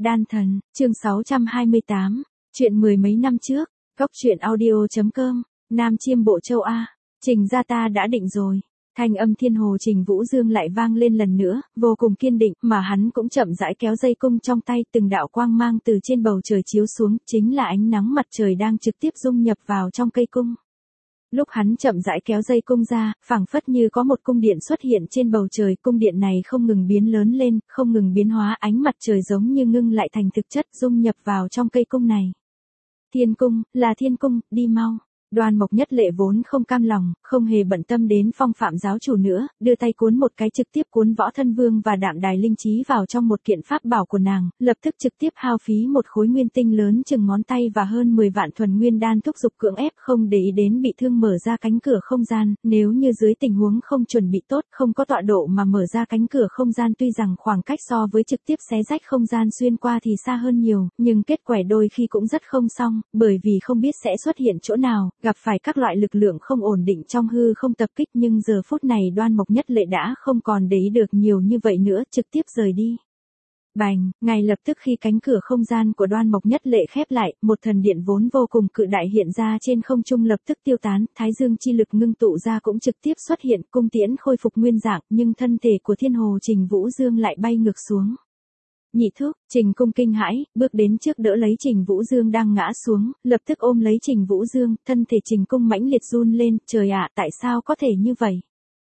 Đan thần, chương 628, chuyện mười mấy năm trước, Cóc truyện audio.com, Nam Chiêm Bộ Châu A, Trình gia ta đã định rồi. Thanh âm thiên hồ Trình Vũ Dương lại vang lên lần nữa, vô cùng kiên định, mà hắn cũng chậm rãi kéo dây cung trong tay, từng đạo quang mang từ trên bầu trời chiếu xuống, chính là ánh nắng mặt trời đang trực tiếp dung nhập vào trong cây cung. Lúc hắn chậm rãi kéo dây cung ra, phảng phất như có một cung điện xuất hiện trên bầu trời, cung điện này không ngừng biến lớn lên, không ngừng biến hóa, ánh mặt trời giống như ngưng lại thành thực chất, dung nhập vào trong cây cung này. Thiên cung, là thiên cung, đi mau. Đoan Mộc Nhất Lệ vốn không cam lòng, không hề bận tâm đến Phong Phạm giáo chủ nữa, đưa tay cuốn một cái trực tiếp cuốn Võ Thân Vương và Đạm Đài Linh Chí vào trong một kiện pháp bảo của nàng, lập tức trực tiếp hao phí một khối nguyên tinh lớn chừng ngón tay và hơn 10 vạn thuần nguyên đan thúc giục cưỡng ép, không để ý đến bị thương mở ra cánh cửa không gian, nếu như dưới tình huống không chuẩn bị tốt, không có tọa độ mà mở ra cánh cửa không gian, tuy rằng khoảng cách so với trực tiếp xé rách không gian xuyên qua thì xa hơn nhiều, nhưng kết quả đôi khi cũng rất không xong, bởi vì không biết sẽ xuất hiện chỗ nào, gặp phải các loại lực lượng không ổn định trong hư không tập kích, nhưng giờ phút này Đoan Mộc Nhất Lệ đã không còn để ý được nhiều như vậy nữa, trực tiếp rời đi. Bành, ngay lập tức khi cánh cửa không gian của Đoan Mộc Nhất Lệ khép lại, một thần điện vốn vô cùng cự đại hiện ra trên không trung lập tức tiêu tán, thái dương chi lực ngưng tụ ra cũng trực tiếp xuất hiện, cung tiễn khôi phục nguyên dạng, nhưng thân thể của thiên hồ Trình Vũ Dương lại bay ngược xuống. Nhị thúc, Trình Cung kinh hãi, bước đến trước đỡ lấy Trình Vũ Dương đang ngã xuống, lập tức ôm lấy Trình Vũ Dương, thân thể Trình Cung mãnh liệt run lên, trời ạ, tại sao có thể như vậy?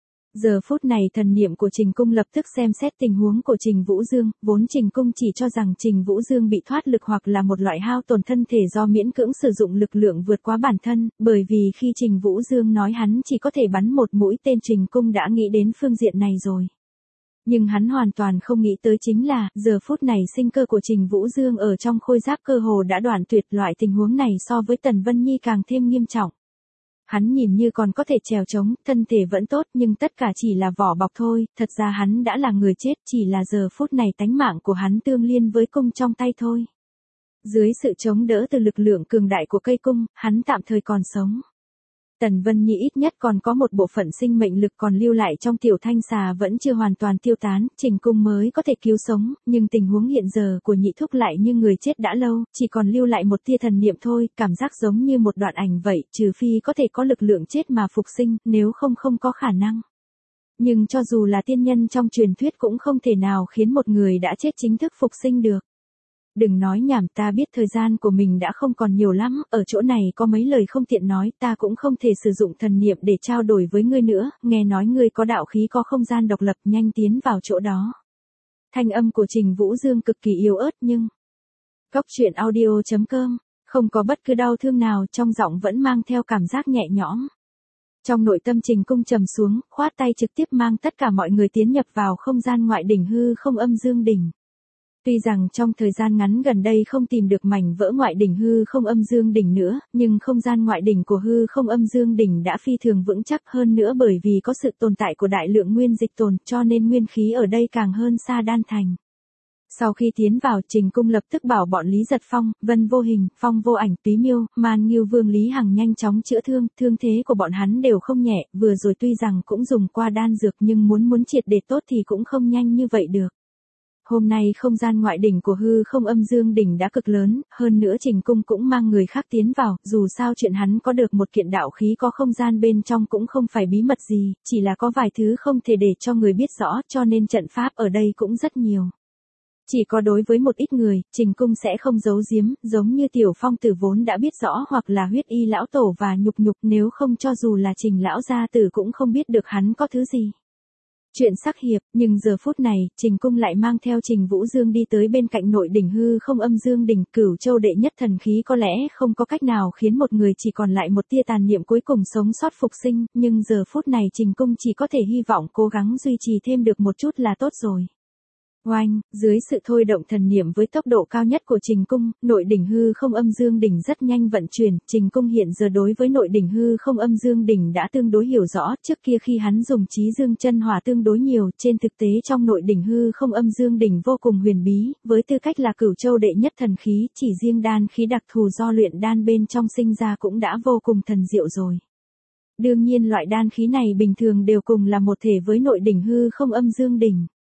Giờ phút này thần niệm của Trình Cung lập tức xem xét tình huống của Trình Vũ Dương, vốn Trình Cung chỉ cho rằng Trình Vũ Dương bị thoát lực hoặc là một loại hao tổn thân thể do miễn cưỡng sử dụng lực lượng vượt quá bản thân, bởi vì khi Trình Vũ Dương nói hắn chỉ có thể bắn một mũi tên, Trình Cung đã nghĩ đến phương diện này rồi. Nhưng hắn hoàn toàn không nghĩ tới chính là, giờ phút này sinh cơ của Trình Vũ Dương ở trong khôi giáp cơ hồ đã đoạn tuyệt, loại tình huống này so với Tần Vân Nhi càng thêm nghiêm trọng. Hắn nhìn như còn có thể trèo trống, thân thể vẫn tốt, nhưng tất cả chỉ là vỏ bọc thôi, thật ra hắn đã là người chết, chỉ là giờ phút này tánh mạng của hắn tương liên với cung trong tay thôi. Dưới sự chống đỡ từ lực lượng cường đại của cây cung, hắn tạm thời còn sống. Tần Vân Nhi ít nhất còn có một bộ phận sinh mệnh lực còn lưu lại trong tiểu thanh xà vẫn chưa hoàn toàn tiêu tán, Trình Cung mới có thể cứu sống, nhưng tình huống hiện giờ của nhị thúc lại như người chết đã lâu, chỉ còn lưu lại một tia thần niệm thôi, cảm giác giống như một đoạn ảnh vậy, trừ phi có thể có lực lượng chết mà phục sinh, nếu không không có khả năng. Nhưng cho dù là tiên nhân trong truyền thuyết cũng không thể nào khiến một người đã chết chính thức phục sinh được. Đừng nói nhảm, ta biết thời gian của mình đã không còn nhiều lắm, ở chỗ này có mấy lời không tiện nói, ta cũng không thể sử dụng thần niệm để trao đổi với ngươi nữa, nghe nói ngươi có đạo khí có không gian độc lập, nhanh tiến vào chỗ đó. Thanh âm của Trình Vũ Dương cực kỳ yếu ớt nhưng... Cóc truyện audio.com, không có bất cứ đau thương nào, trong giọng vẫn mang theo cảm giác nhẹ nhõm. Trong nội tâm Trình Cung trầm xuống, khoát tay trực tiếp mang tất cả mọi người tiến nhập vào không gian ngoại đỉnh hư không âm dương đỉnh. Tuy rằng trong thời gian ngắn gần đây không tìm được mảnh vỡ ngoại đỉnh hư không âm dương đỉnh nữa, nhưng không gian ngoại đỉnh của hư không âm dương đỉnh đã phi thường vững chắc, hơn nữa bởi vì có sự tồn tại của đại lượng nguyên dịch tồn, cho nên nguyên khí ở đây càng hơn xa đan thành. Sau khi tiến vào, Trình Cung lập tức bảo bọn Lý Giật Phong, Vân Vô Hình, Phong Vô Ảnh, Túy Miêu, Man Ngưu Vương Lý Hằng nhanh chóng chữa thương, thương thế của bọn hắn đều không nhẹ, vừa rồi tuy rằng cũng dùng qua đan dược nhưng muốn triệt để tốt thì cũng không nhanh như vậy được. Hôm nay không gian ngoại đỉnh của hư không âm dương đỉnh đã cực lớn, hơn nữa Trình Cung cũng mang người khác tiến vào, dù sao chuyện hắn có được một kiện đạo khí có không gian bên trong cũng không phải bí mật gì, chỉ là có vài thứ không thể để cho người biết rõ, cho nên trận pháp ở đây cũng rất nhiều. Chỉ có đối với một ít người, Trình Cung sẽ không giấu giếm, giống như Tiểu Phong Tử vốn đã biết rõ, hoặc là Huyết Y lão tổ và Nhục, nếu không cho dù là Trình lão gia tử cũng không biết được hắn có thứ gì. Chuyện sắc hiệp, nhưng giờ phút này, Trình Cung lại mang theo Trình Vũ Dương đi tới bên cạnh nội đỉnh hư không âm dương đỉnh, Cửu Châu đệ nhất thần khí có lẽ không có cách nào khiến một người chỉ còn lại một tia tàn niệm cuối cùng sống sót phục sinh, nhưng giờ phút này Trình Cung chỉ có thể hy vọng cố gắng duy trì thêm được một chút là tốt rồi. Oanh, dưới sự thôi động thần niệm với tốc độ cao nhất của Trình Cung, nội đỉnh hư không âm dương đỉnh rất nhanh vận chuyển, Trình Cung hiện giờ đối với nội đỉnh hư không âm dương đỉnh đã tương đối hiểu rõ, trước kia khi hắn dùng Chí Dương chân hỏa tương đối nhiều, trên thực tế trong nội đỉnh hư không âm dương đỉnh vô cùng huyền bí, với tư cách là Cửu Châu đệ nhất thần khí, chỉ riêng đan khí đặc thù do luyện đan bên trong sinh ra cũng đã vô cùng thần diệu rồi. Đương nhiên loại đan khí này bình thường đều cùng là một thể với nội đỉnh hư không âm dương đỉnh.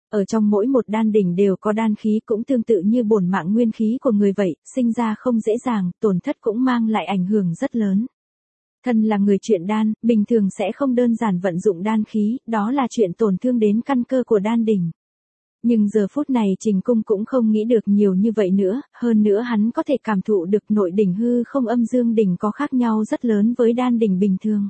Ở trong mỗi một đan đỉnh đều có đan khí cũng tương tự như bổn mạng nguyên khí của người vậy, sinh ra không dễ dàng, tổn thất cũng mang lại ảnh hưởng rất lớn. Thân là người chuyện đan, bình thường sẽ không đơn giản vận dụng đan khí, đó là chuyện tổn thương đến căn cơ của đan đỉnh. Nhưng giờ phút này Trình Cung cũng không nghĩ được nhiều như vậy nữa, hơn nữa hắn có thể cảm thụ được nội đỉnh hư không âm dương đỉnh có khác nhau rất lớn với đan đỉnh bình thường.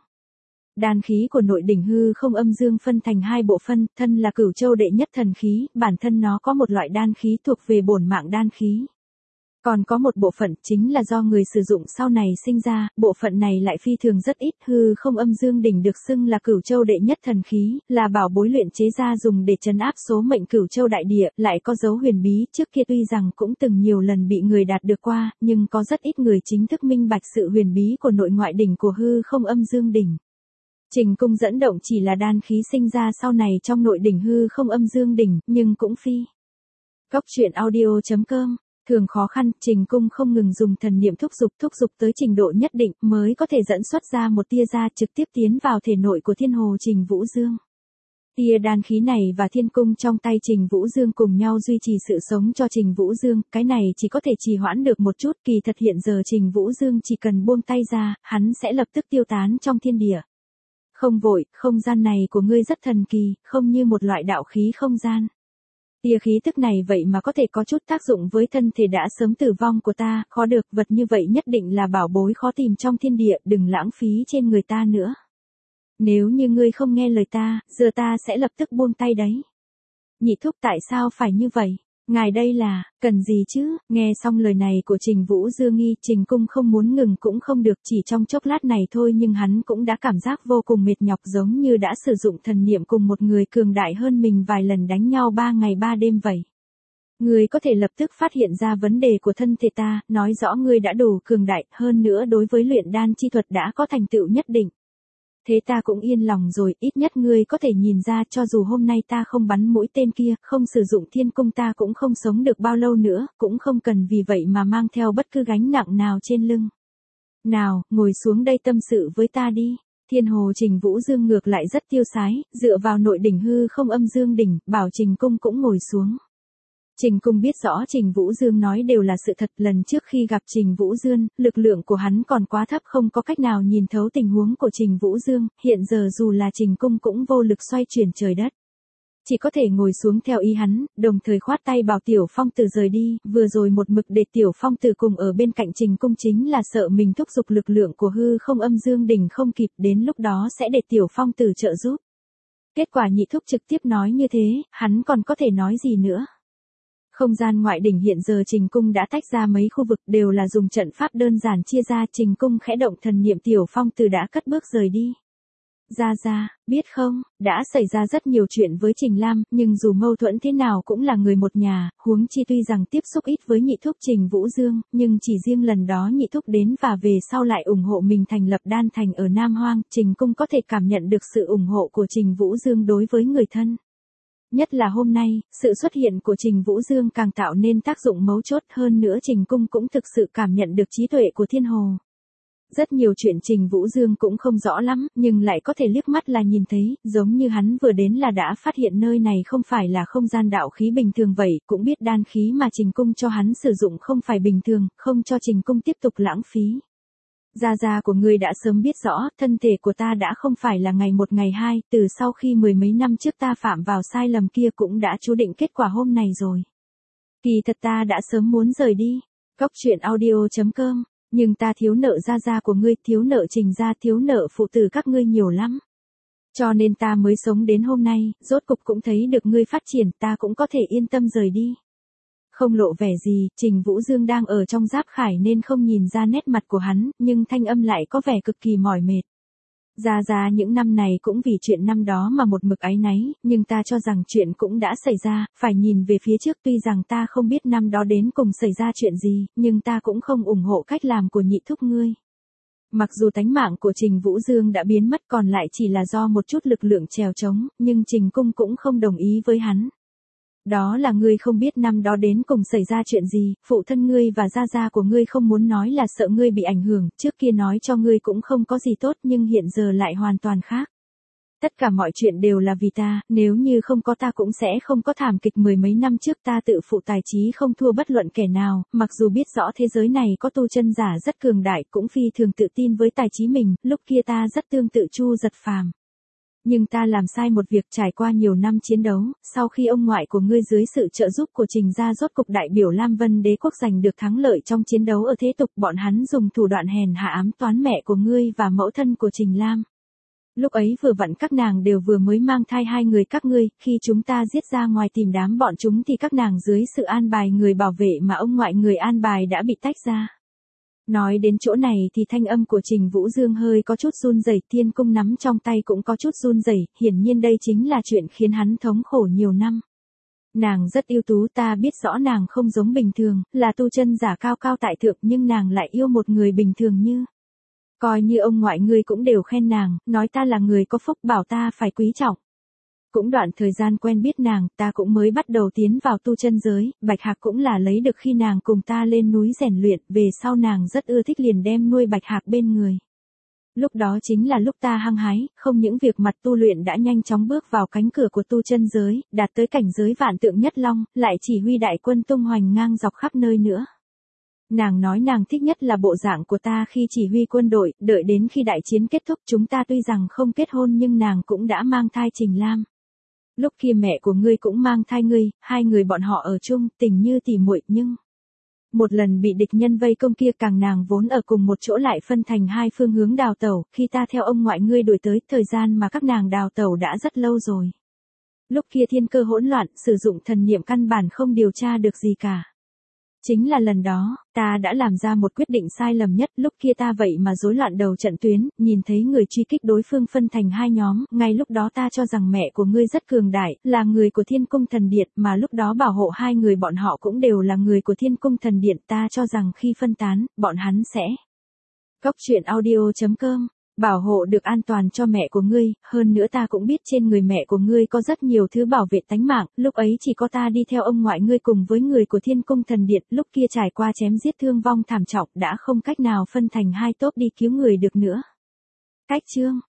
Đan khí của nội đỉnh hư không âm dương phân thành hai bộ phân, thân là Cửu Châu đệ nhất thần khí, bản thân nó có một loại đan khí thuộc về bổn mạng đan khí. Còn có một bộ phận chính là do người sử dụng sau này sinh ra, bộ phận này lại phi thường rất ít, hư không âm dương đỉnh được xưng là Cửu Châu đệ nhất thần khí, là bảo bối luyện chế ra dùng để trấn áp số mệnh Cửu Châu đại địa, lại có dấu huyền bí, trước kia tuy rằng cũng từng nhiều lần bị người đạt được qua, nhưng có rất ít người chính thức minh bạch sự huyền bí của nội ngoại đỉnh của hư không âm dương đỉnh. Trình Cung dẫn động chỉ là đan khí sinh ra sau này trong nội đỉnh hư không âm dương đỉnh, nhưng cũng phi. Cốc truyện audio.com. Thường khó khăn, Trình Cung không ngừng dùng thần niệm thúc giục tới trình độ nhất định mới có thể dẫn xuất ra một tia ra trực tiếp tiến vào thể nội của Thiên Hồ Trình Vũ Dương. Tia đan khí này và thiên cung trong tay Trình Vũ Dương cùng nhau duy trì sự sống cho Trình Vũ Dương, cái này chỉ có thể trì hoãn được một chút, kỳ thật hiện giờ Trình Vũ Dương chỉ cần buông tay ra, hắn sẽ lập tức tiêu tán trong thiên địa. Không vội, không gian này của ngươi rất thần kỳ, không như một loại đạo khí không gian. Tia khí tức này vậy mà có thể có chút tác dụng với thân thể đã sớm tử vong của ta, khó được, vật như vậy nhất định là bảo bối khó tìm trong thiên địa, đừng lãng phí trên người ta nữa. Nếu như ngươi không nghe lời ta, giờ ta sẽ lập tức buông tay đấy. Nhị thúc tại sao phải như vậy? Ngài đây là, cần gì chứ? Nghe xong lời này của Trình Vũ Dương nghi, Trình Cung không muốn ngừng cũng không được, chỉ trong chốc lát này thôi nhưng hắn cũng đã cảm giác vô cùng mệt nhọc giống như đã sử dụng thần niệm cùng một người cường đại hơn mình vài lần đánh nhau 3 ngày 3 đêm vậy. Ngươi có thể lập tức phát hiện ra vấn đề của thân thể ta, nói rõ ngươi đã đủ cường đại, hơn nữa đối với luyện đan chi thuật đã có thành tựu nhất định. Thế ta cũng yên lòng rồi, ít nhất ngươi có thể nhìn ra cho dù hôm nay ta không bắn mũi tên kia, không sử dụng thiên cung ta cũng không sống được bao lâu nữa, cũng không cần vì vậy mà mang theo bất cứ gánh nặng nào trên lưng. Nào, ngồi xuống đây tâm sự với ta đi. Thiên Hồ Trình Vũ Dương ngược lại rất tiêu sái, dựa vào nội đỉnh hư không âm dương đỉnh, bảo Trình Cung cũng ngồi xuống. Trình Cung biết rõ Trình Vũ Dương nói đều là sự thật, lần trước khi gặp Trình Vũ Dương, lực lượng của hắn còn quá thấp không có cách nào nhìn thấu tình huống của Trình Vũ Dương, hiện giờ dù là Trình Cung cũng vô lực xoay chuyển trời đất. Chỉ có thể ngồi xuống theo ý hắn, đồng thời khoát tay bảo Tiểu Phong Tử rời đi, vừa rồi một mực để Tiểu Phong Tử cùng ở bên cạnh Trình Cung chính là sợ mình thúc giục lực lượng của hư không âm dương đỉnh không kịp, đến lúc đó sẽ để Tiểu Phong Tử trợ giúp. Kết quả nhị thúc trực tiếp nói như thế, hắn còn có thể nói gì nữa. Không gian ngoại đỉnh hiện giờ Trình Cung đã tách ra mấy khu vực đều là dùng trận pháp đơn giản chia ra, Trình Cung khẽ động thần niệm Tiểu Phong Tử đã cất bước rời đi. Ra, biết không, đã xảy ra rất nhiều chuyện với Trình Lam, nhưng dù mâu thuẫn thế nào cũng là người một nhà, huống chi tuy rằng tiếp xúc ít với nhị thúc Trình Vũ Dương, nhưng chỉ riêng lần đó nhị thúc đến và về sau lại ủng hộ mình thành lập đan thành ở Nam Hoang, Trình Cung có thể cảm nhận được sự ủng hộ của Trình Vũ Dương đối với người thân. Nhất là hôm nay, sự xuất hiện của Trình Vũ Dương càng tạo nên tác dụng mấu chốt, hơn nữa Trình Cung cũng thực sự cảm nhận được trí tuệ của Thiên Hồ. Rất nhiều chuyện Trình Vũ Dương cũng không rõ lắm, nhưng lại có thể liếc mắt là nhìn thấy, giống như hắn vừa đến là đã phát hiện nơi này không phải là không gian đạo khí bình thường vậy, cũng biết đan khí mà Trình Cung cho hắn sử dụng không phải bình thường, không cho Trình Cung tiếp tục lãng phí. Gia của ngươi đã sớm biết rõ, thân thể của ta đã không phải là ngày một ngày hai, từ sau khi mười mấy năm trước ta phạm vào sai lầm kia cũng đã chú định kết quả hôm này rồi. Kỳ thật ta đã sớm muốn rời đi. Cốc truyện audio.com, nhưng ta thiếu nợ gia của ngươi, thiếu nợ Trình gia, thiếu nợ phụ tử các ngươi nhiều lắm. Cho nên ta mới sống đến hôm nay, rốt cục cũng thấy được ngươi phát triển, ta cũng có thể yên tâm rời đi. Không lộ vẻ gì, Trình Vũ Dương đang ở trong giáp khải nên không nhìn ra nét mặt của hắn, nhưng thanh âm lại có vẻ cực kỳ mỏi mệt. Ra những năm này cũng vì chuyện năm đó mà một mực áy náy, nhưng ta cho rằng chuyện cũng đã xảy ra, phải nhìn về phía trước, tuy rằng ta không biết năm đó đến cùng xảy ra chuyện gì, nhưng ta cũng không ủng hộ cách làm của nhị thúc ngươi. Mặc dù tánh mạng của Trình Vũ Dương đã biến mất còn lại chỉ là do một chút lực lượng trèo trống, nhưng Trình Cung cũng không đồng ý với hắn. Đó là ngươi không biết năm đó đến cùng xảy ra chuyện gì, phụ thân ngươi và gia của ngươi không muốn nói là sợ ngươi bị ảnh hưởng, trước kia nói cho ngươi cũng không có gì tốt nhưng hiện giờ lại hoàn toàn khác. Tất cả mọi chuyện đều là vì ta, nếu như không có ta cũng sẽ không có thảm kịch mười mấy năm trước ta tự phụ tài trí không thua bất luận kẻ nào, mặc dù biết rõ thế giới này có tu chân giả rất cường đại cũng phi thường tự tin với tài trí mình, lúc kia ta rất tương tự Chu Giật Phàm. Nhưng ta làm sai một việc trải qua nhiều năm chiến đấu, sau khi ông ngoại của ngươi dưới sự trợ giúp của Trình gia rốt cục đại biểu Lam Vân Đế quốc giành được thắng lợi trong chiến đấu ở thế tục, bọn hắn dùng thủ đoạn hèn hạ ám toán mẹ của ngươi và mẫu thân của Trình Lam. Lúc ấy vừa vặn các nàng đều vừa mới mang thai hai người các ngươi, khi chúng ta giết ra ngoài tìm đám bọn chúng thì các nàng dưới sự an bài người bảo vệ mà ông ngoại người an bài đã bị tách ra. Nói đến chỗ này thì thanh âm của Trình Vũ Dương hơi có chút run rẩy, thiên cung nắm trong tay cũng có chút run rẩy, hiển nhiên đây chính là chuyện khiến hắn thống khổ nhiều năm. Nàng rất ưu tú, ta biết rõ nàng không giống bình thường, là tu chân giả cao cao tại thượng nhưng nàng lại yêu một người bình thường như. Coi như ông ngoại ngươi cũng đều khen nàng, nói ta là người có phúc bảo ta phải quý trọng. Cũng đoạn thời gian quen biết nàng, ta cũng mới bắt đầu tiến vào tu chân giới, Bạch Hạc cũng là lấy được khi nàng cùng ta lên núi rèn luyện, về sau nàng rất ưa thích liền đem nuôi Bạch Hạc bên người. Lúc đó chính là lúc ta hăng hái, không những việc mặt tu luyện đã nhanh chóng bước vào cánh cửa của tu chân giới, đạt tới cảnh giới vạn tượng nhất long, lại chỉ huy đại quân tung hoành ngang dọc khắp nơi nữa. Nàng nói nàng thích nhất là bộ dạng của ta khi chỉ huy quân đội, đợi đến khi đại chiến kết thúc chúng ta tuy rằng không kết hôn nhưng nàng cũng đã mang thai Trình Lam. Lúc kia mẹ của ngươi cũng mang thai ngươi, hai người bọn họ ở chung, tình như tỉ muội nhưng. Một lần bị địch nhân vây công kia càng nàng vốn ở cùng một chỗ lại phân thành hai phương hướng đào tẩu, khi ta theo ông ngoại ngươi đuổi tới, thời gian mà các nàng đào tẩu đã rất lâu rồi. Lúc kia thiên cơ hỗn loạn, sử dụng thần niệm căn bản không điều tra được gì cả. Chính là lần đó, ta đã làm ra một quyết định sai lầm nhất, lúc kia ta vậy mà rối loạn đầu trận tuyến, nhìn thấy người truy kích đối phương phân thành hai nhóm, ngay lúc đó ta cho rằng mẹ của ngươi rất cường đại, là người của Thiên Cung Thần Điện, mà lúc đó bảo hộ hai người bọn họ cũng đều là người của Thiên Cung Thần Điện, ta cho rằng khi phân tán, bọn hắn sẽ. Cốc truyện audio.com bảo hộ được an toàn cho mẹ của ngươi, hơn nữa ta cũng biết trên người mẹ của ngươi có rất nhiều thứ bảo vệ tánh mạng, lúc ấy chỉ có ta đi theo ông ngoại ngươi cùng với người của Thiên Cung Thần Điện, lúc kia trải qua chém giết thương vong thảm trọng đã không cách nào phân thành hai tốp đi cứu người được nữa. Cách chương